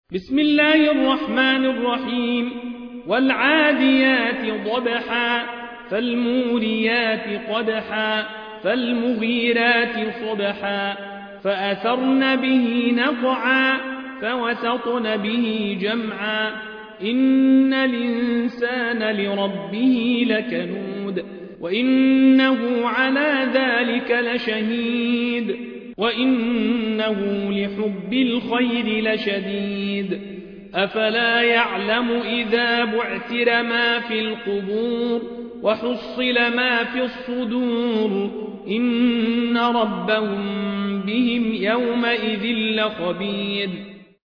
بسم الله الرحمن الرحيم والعاديات ضبحا فالموريات قدحا فالمغيرات صبحا فأثرن به نقعا فوسطن به جمعا إن الإنسان لربه لكنود وإنه على ذلك لشهيد وإنه لحب الخير لشديد أفلا يعلم إذا بعثر ما في القبور وحصل ما في الصدور إن ربهم بهم يومئذ لخبير